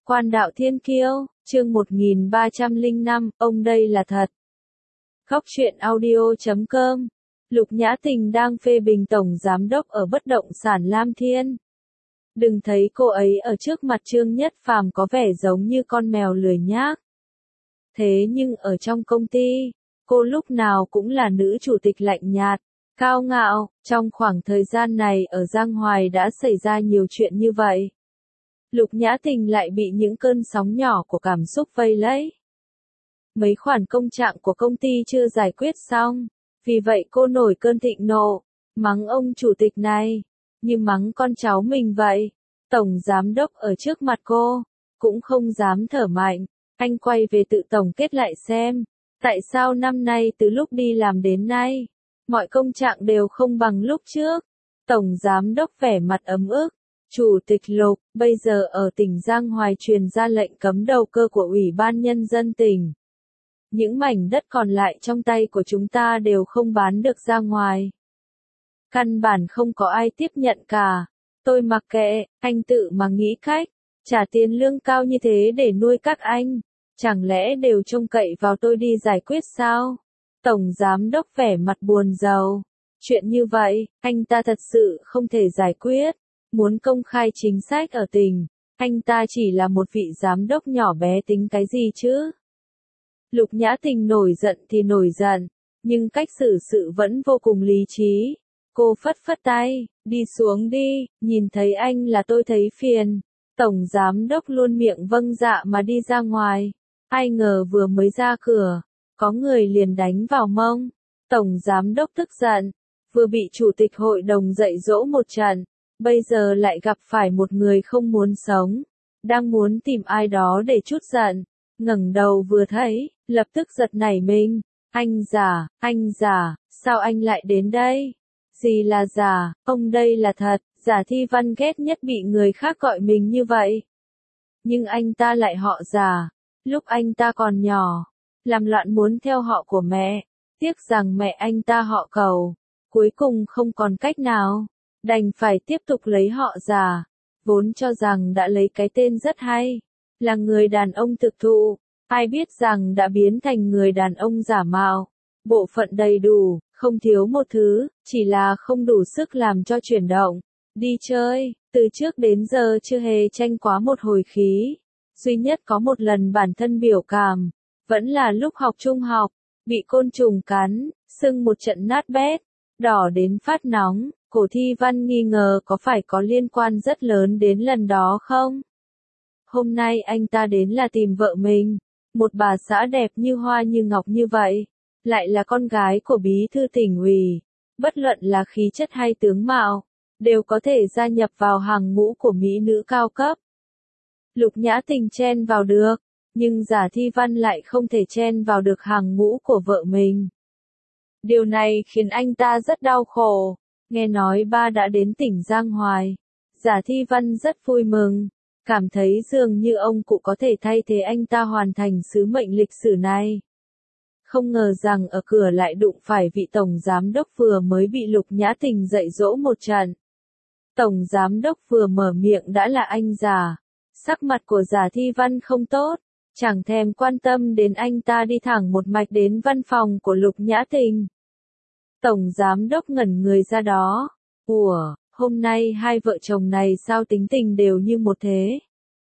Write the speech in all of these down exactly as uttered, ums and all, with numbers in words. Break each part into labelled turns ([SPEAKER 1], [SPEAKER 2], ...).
[SPEAKER 1] Quan đạo thiên kiêu, chương một nghìn ba trăm lẻ năm, ông đây là thật. Góc truyện audio chấm com. Lục Nhã Tình đang phê bình tổng giám đốc ở bất động sản Lam Thiên. Đừng thấy cô ấy ở trước mặt Trương Nhất Phàm có vẻ giống như con mèo lười nhác. Thế nhưng ở trong công ty, cô lúc nào cũng là nữ chủ tịch lạnh nhạt, cao ngạo. Trong khoảng thời gian này ở Giang Hoài đã xảy ra nhiều chuyện như vậy. Lục Nhã Tình lại bị những cơn sóng nhỏ của cảm xúc vây lấy. Mấy khoản công trạng của công ty chưa giải quyết xong, vì vậy cô nổi cơn thịnh nộ, mắng ông chủ tịch này, như mắng con cháu mình vậy. Tổng giám đốc ở trước mặt cô, cũng không dám thở mạnh, anh quay về tự tổng kết lại xem, tại sao năm nay từ lúc đi làm đến nay, mọi công trạng đều không bằng lúc trước. Tổng giám đốc vẻ mặt ấm ức. Chủ tịch Lục, bây giờ ở tỉnh Giang Hoài truyền ra lệnh cấm đầu cơ của Ủy ban Nhân dân tỉnh. Những mảnh đất còn lại trong tay của chúng ta đều không bán được ra ngoài. Căn bản không có ai tiếp nhận cả. Tôi mặc kệ, anh tự mà nghĩ cách, trả tiền lương cao như thế để nuôi các anh. Chẳng lẽ đều trông cậy vào tôi đi giải quyết sao? Tổng giám đốc vẻ mặt buồn rầu. Chuyện như vậy, anh ta thật sự không thể giải quyết. Muốn công khai chính sách ở tỉnh, anh ta chỉ là một vị giám đốc nhỏ bé tính cái gì chứ? Lục Nhã Tình nổi giận thì nổi giận, nhưng cách xử sự vẫn vô cùng lý trí. Cô phất phất tay, đi xuống đi, nhìn thấy anh là tôi thấy phiền. Tổng giám đốc luôn miệng vâng dạ mà đi ra ngoài. Ai ngờ vừa mới ra cửa, có người liền đánh vào mông. Tổng giám đốc tức giận, vừa bị chủ tịch hội đồng dạy dỗ một trận. Bây giờ lại gặp phải một người không muốn sống, đang muốn tìm ai đó để trút giận, ngẩng đầu vừa thấy, lập tức giật nảy mình, anh già, anh già, sao anh lại đến đây? Gì là già, ông đây là thật. Giả Thi Văn ghét nhất bị người khác gọi mình như vậy. Nhưng anh ta lại họ Giả, lúc anh ta còn nhỏ, làm loạn muốn theo họ của mẹ, tiếc rằng mẹ anh ta họ Cầu, cuối cùng không còn cách nào. Đành phải tiếp tục lấy họ Giả, vốn cho rằng đã lấy cái tên rất hay, là người đàn ông thực thụ, ai biết rằng đã biến thành người đàn ông giả mạo, bộ phận đầy đủ, không thiếu một thứ, chỉ là không đủ sức làm cho chuyển động, đi chơi, từ trước đến giờ chưa hề tranh quá một hồi khí, duy nhất có một lần bản thân biểu cảm, vẫn là lúc học trung học, bị côn trùng cắn, sưng một trận nát bét, đỏ đến phát nóng. Cổ Thi Văn nghi ngờ có phải có liên quan rất lớn đến lần đó không? Hôm nay anh ta đến là tìm vợ mình, một bà xã đẹp như hoa như ngọc như vậy, lại là con gái của bí thư tỉnh ủy, bất luận là khí chất hay tướng mạo, đều có thể gia nhập vào hàng ngũ của mỹ nữ cao cấp. Lục Nhã Tình chen vào được, nhưng Giả Thi Văn lại không thể chen vào được hàng ngũ của vợ mình. Điều này khiến anh ta rất đau khổ. Nghe nói ba đã đến tỉnh Giang Hoài, Giả Thi Văn rất vui mừng, cảm thấy dường như ông cụ có thể thay thế anh ta hoàn thành sứ mệnh lịch sử này. Không ngờ rằng ở cửa lại đụng phải vị tổng giám đốc vừa mới bị Lục Nhã Tình dạy dỗ một trận. Tổng giám đốc vừa mở miệng đã là anh già, sắc mặt của Giả Thi Văn không tốt, chẳng thèm quan tâm đến anh ta đi thẳng một mạch đến văn phòng của Lục Nhã Tình. Tổng giám đốc ngẩn người ra đó. Ủa, hôm nay hai vợ chồng này sao tính tình đều như một thế?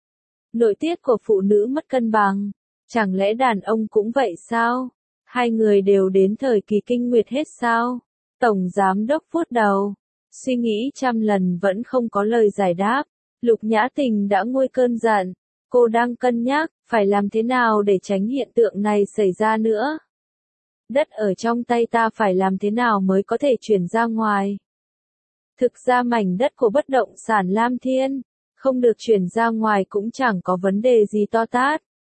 [SPEAKER 1] Nội tiết của phụ nữ mất cân bằng, chẳng lẽ đàn ông cũng vậy sao? Hai người đều đến thời kỳ kinh nguyệt hết sao? Tổng giám đốc vuốt đầu, suy nghĩ trăm lần vẫn không có lời giải đáp. Lục Nhã Tình đã nguôi cơn giận, cô đang cân nhắc, phải làm thế nào để tránh hiện tượng này xảy ra nữa. Đất ở trong tay ta phải làm thế nào mới có thể chuyển ra ngoài? Thực ra mảnh đất của bất động sản Lam Thiên, không được chuyển ra ngoài cũng chẳng có vấn đề gì to tát.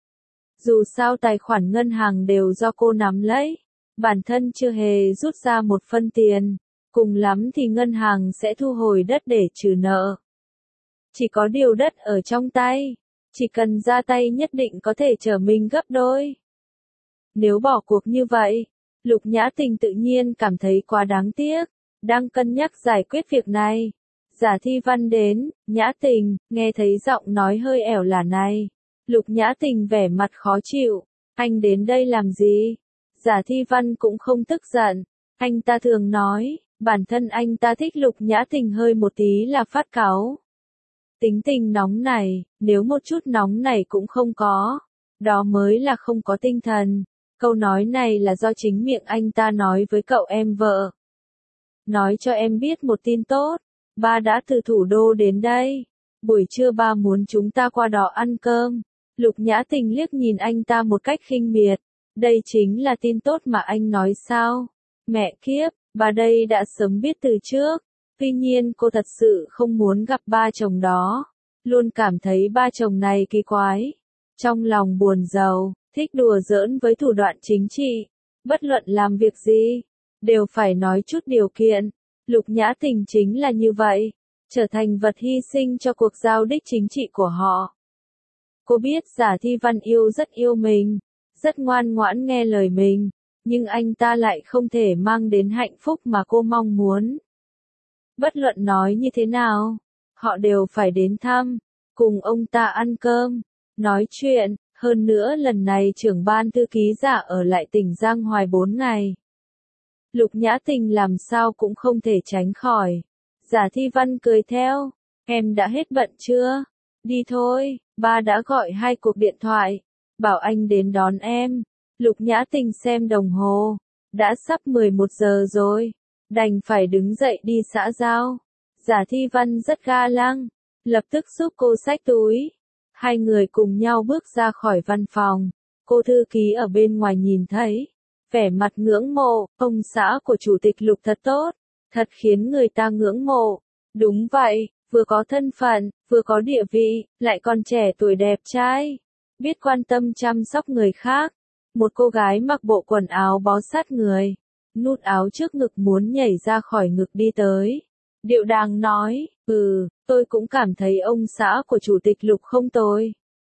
[SPEAKER 1] Dù sao tài khoản ngân hàng đều do cô nắm lấy, bản thân chưa hề rút ra một phân tiền, cùng lắm thì ngân hàng sẽ thu hồi đất để trừ nợ. Chỉ có điều đất ở trong tay, chỉ cần ra tay nhất định có thể trở mình gấp đôi. Nếu bỏ cuộc như vậy, Lục Nhã Tình tự nhiên cảm thấy quá đáng tiếc, đang cân nhắc giải quyết việc này. Giả Thi Văn đến, Nhã Tình, nghe thấy giọng nói hơi ẻo lả này, Lục Nhã Tình vẻ mặt khó chịu, anh đến đây làm gì? Giả Thi Văn cũng không tức giận, anh ta thường nói, bản thân anh ta thích Lục Nhã Tình hơi một tí là phát cáu. Tính tình nóng này, nếu một chút nóng này cũng không có, đó mới là không có tinh thần. Câu nói này là do chính miệng anh ta nói với cậu em vợ. Nói cho em biết một tin tốt, ba đã từ thủ đô đến đây. Buổi trưa ba muốn chúng ta qua đó ăn cơm. Lục Nhã Tình liếc nhìn anh ta một cách khinh miệt. Đây chính là tin tốt mà anh nói sao? Mẹ kiếp, bà đây đã sớm biết từ trước. Tuy nhiên cô thật sự không muốn gặp ba chồng đó. Luôn cảm thấy ba chồng này kỳ quái. Trong lòng buồn rầu, thích đùa giỡn với thủ đoạn chính trị. Bất luận làm việc gì, đều phải nói chút điều kiện. Lục Nhã Tình chính là như vậy. Trở thành vật hy sinh cho cuộc giao đích chính trị của họ. Cô biết Giả Thi Văn yêu rất yêu mình, rất ngoan ngoãn nghe lời mình, nhưng anh ta lại không thể mang đến hạnh phúc mà cô mong muốn. Bất luận nói như thế nào, họ đều phải đến thăm, cùng ông ta ăn cơm, nói chuyện, hơn nữa lần này trưởng ban thư ký Giả ở lại tỉnh Giang Hoài bốn ngày. Lục Nhã Tình làm sao cũng không thể tránh khỏi. Giả Thi Văn cười theo, em đã hết bận chưa? Đi thôi, ba đã gọi hai cuộc điện thoại, bảo anh đến đón em. Lục Nhã Tình xem đồng hồ, đã sắp mười một giờ rồi, đành phải đứng dậy đi xã giao. Giả Thi Văn rất ga lăng, lập tức giúp cô xách túi. Hai người cùng nhau bước ra khỏi văn phòng, cô thư ký ở bên ngoài nhìn thấy, vẻ mặt ngưỡng mộ, ông xã của chủ tịch Lục thật tốt, thật khiến người ta ngưỡng mộ. Đúng vậy, vừa có thân phận, vừa có địa vị, lại còn trẻ tuổi đẹp trai, biết quan tâm chăm sóc người khác. Một cô gái mặc bộ quần áo bó sát người, nút áo trước ngực muốn nhảy ra khỏi ngực đi tới. Điệu đàng nói, ừ, tôi cũng cảm thấy ông xã của chủ tịch Lục không tồi.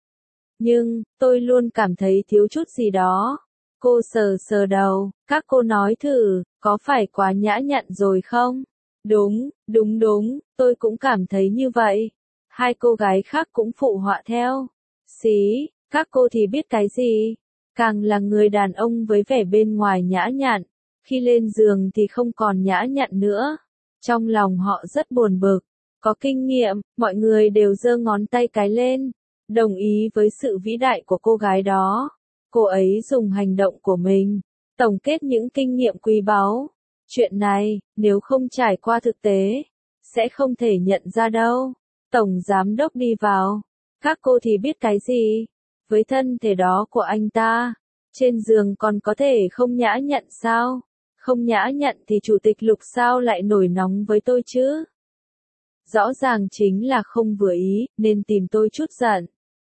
[SPEAKER 1] Nhưng, tôi luôn cảm thấy thiếu chút gì đó. Cô sờ sờ đầu, các cô nói thử, có phải quá nhã nhặn rồi không? Đúng, đúng đúng, tôi cũng cảm thấy như vậy. Hai cô gái khác cũng phụ họa theo. Xí, các cô thì biết cái gì? Càng là người đàn ông với vẻ bên ngoài nhã nhặn, khi lên giường thì không còn nhã nhặn nữa. Trong lòng họ rất buồn bực. Có kinh nghiệm, mọi người đều giơ ngón tay cái lên, đồng ý với sự vĩ đại của cô gái đó. Cô ấy dùng hành động của mình, tổng kết những kinh nghiệm quý báu. Chuyện này, nếu không trải qua thực tế, sẽ không thể nhận ra đâu. Tổng giám đốc đi vào. Các cô thì biết cái gì? Với thân thể đó của anh ta, trên giường còn có thể không nhã nhặn sao? Không nhã nhặn thì chủ tịch Lục sao lại nổi nóng với tôi chứ? Rõ ràng chính là không vừa ý, nên tìm tôi chút giận.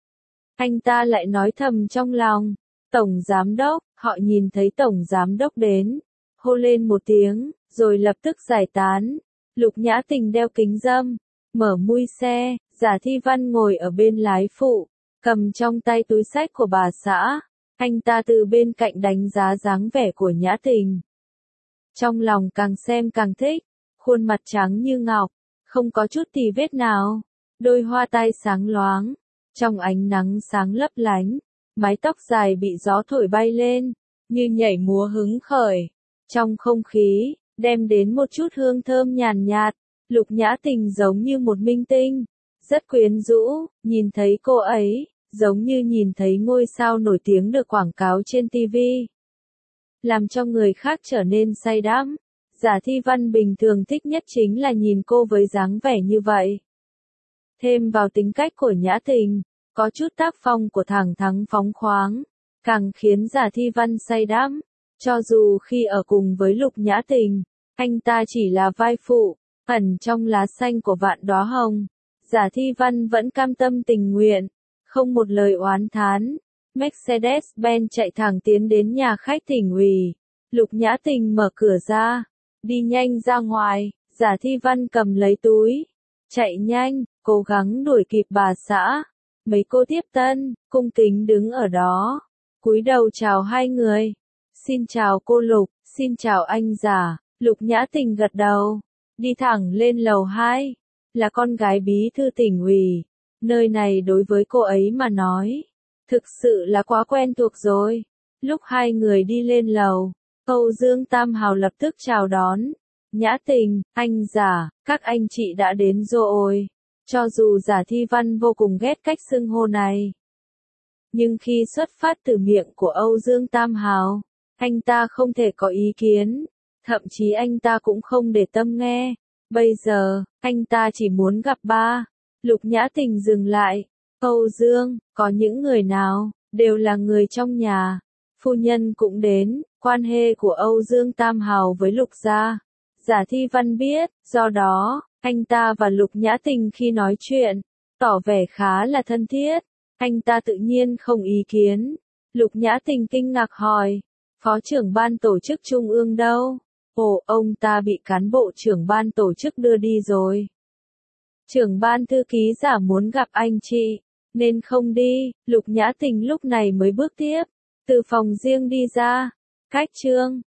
[SPEAKER 1] Anh ta lại nói thầm trong lòng. Tổng giám đốc, họ nhìn thấy tổng giám đốc đến, hô lên một tiếng, rồi lập tức giải tán. Lục Nhã Tình đeo kính râm, mở mui xe, Giả Thi Văn ngồi ở bên lái phụ, cầm trong tay túi xách của bà xã. Anh ta từ bên cạnh đánh giá dáng vẻ của Nhã Tình. Trong lòng càng xem càng thích, khuôn mặt trắng như ngọc, không có chút tì vết nào, đôi hoa tai sáng loáng, trong ánh nắng sáng lấp lánh, mái tóc dài bị gió thổi bay lên, như nhảy múa hứng khởi. Trong không khí, đem đến một chút hương thơm nhàn nhạt, Lục Nhã Tình giống như một minh tinh, rất quyến rũ, nhìn thấy cô ấy, giống như nhìn thấy ngôi sao nổi tiếng được quảng cáo trên ti vi. Làm cho người khác trở nên say đắm. Giả Thi Văn bình thường thích nhất chính là nhìn cô với dáng vẻ như vậy. Thêm vào tính cách của Nhã Tình, có chút tác phong của thẳng thắn phóng khoáng, càng khiến Giả Thi Văn say đắm. Cho dù khi ở cùng với Lục Nhã Tình, anh ta chỉ là vai phụ, ẩn trong lá xanh của vạn đóa hồng. Giả Thi Văn vẫn cam tâm tình nguyện, không một lời oán thán. Mercedes-Benz chạy thẳng tiến đến nhà khách tỉnh ủy. Lục Nhã Tình mở cửa ra, đi nhanh ra ngoài. Giả Thi Văn cầm lấy túi, chạy nhanh, cố gắng đuổi kịp bà xã. Mấy cô tiếp tân, cung kính đứng ở đó, cúi đầu chào hai người. Xin chào cô Lục, xin chào anh Giả. Lục Nhã Tình gật đầu, đi thẳng lên lầu hai. Là con gái bí thư tỉnh ủy, nơi này đối với cô ấy mà nói, Thực sự là quá quen thuộc rồi. Lúc hai người đi lên lầu, Âu Dương Tam Hào lập tức chào đón. Nhã Tình, anh Giả, các anh chị đã đến rồi. Cho dù Giả Thi Văn vô cùng ghét cách xưng hô này, nhưng khi xuất phát từ miệng của Âu Dương Tam Hào, anh ta không thể có ý kiến, thậm chí anh ta cũng không để tâm nghe. Bây giờ, anh ta chỉ muốn gặp ba. Lục Nhã Tình dừng lại. Âu Dương, có những người nào, đều là người trong nhà. Phu nhân cũng đến, quan hệ của Âu Dương Tam Hào với Lục gia, Giả Thi Văn biết, do đó, anh ta và Lục Nhã Tình khi nói chuyện, tỏ vẻ khá là thân thiết. Anh ta tự nhiên không ý kiến. Lục Nhã Tình kinh ngạc hỏi, phó trưởng ban tổ chức trung ương đâu? Ồ, ông ta bị cán bộ trưởng ban tổ chức đưa đi rồi. Trưởng ban thư ký Giả muốn gặp anh chị, nên không đi. Lục Nhã Tình lúc này mới bước tiếp, từ phòng riêng đi ra. Cách Trương,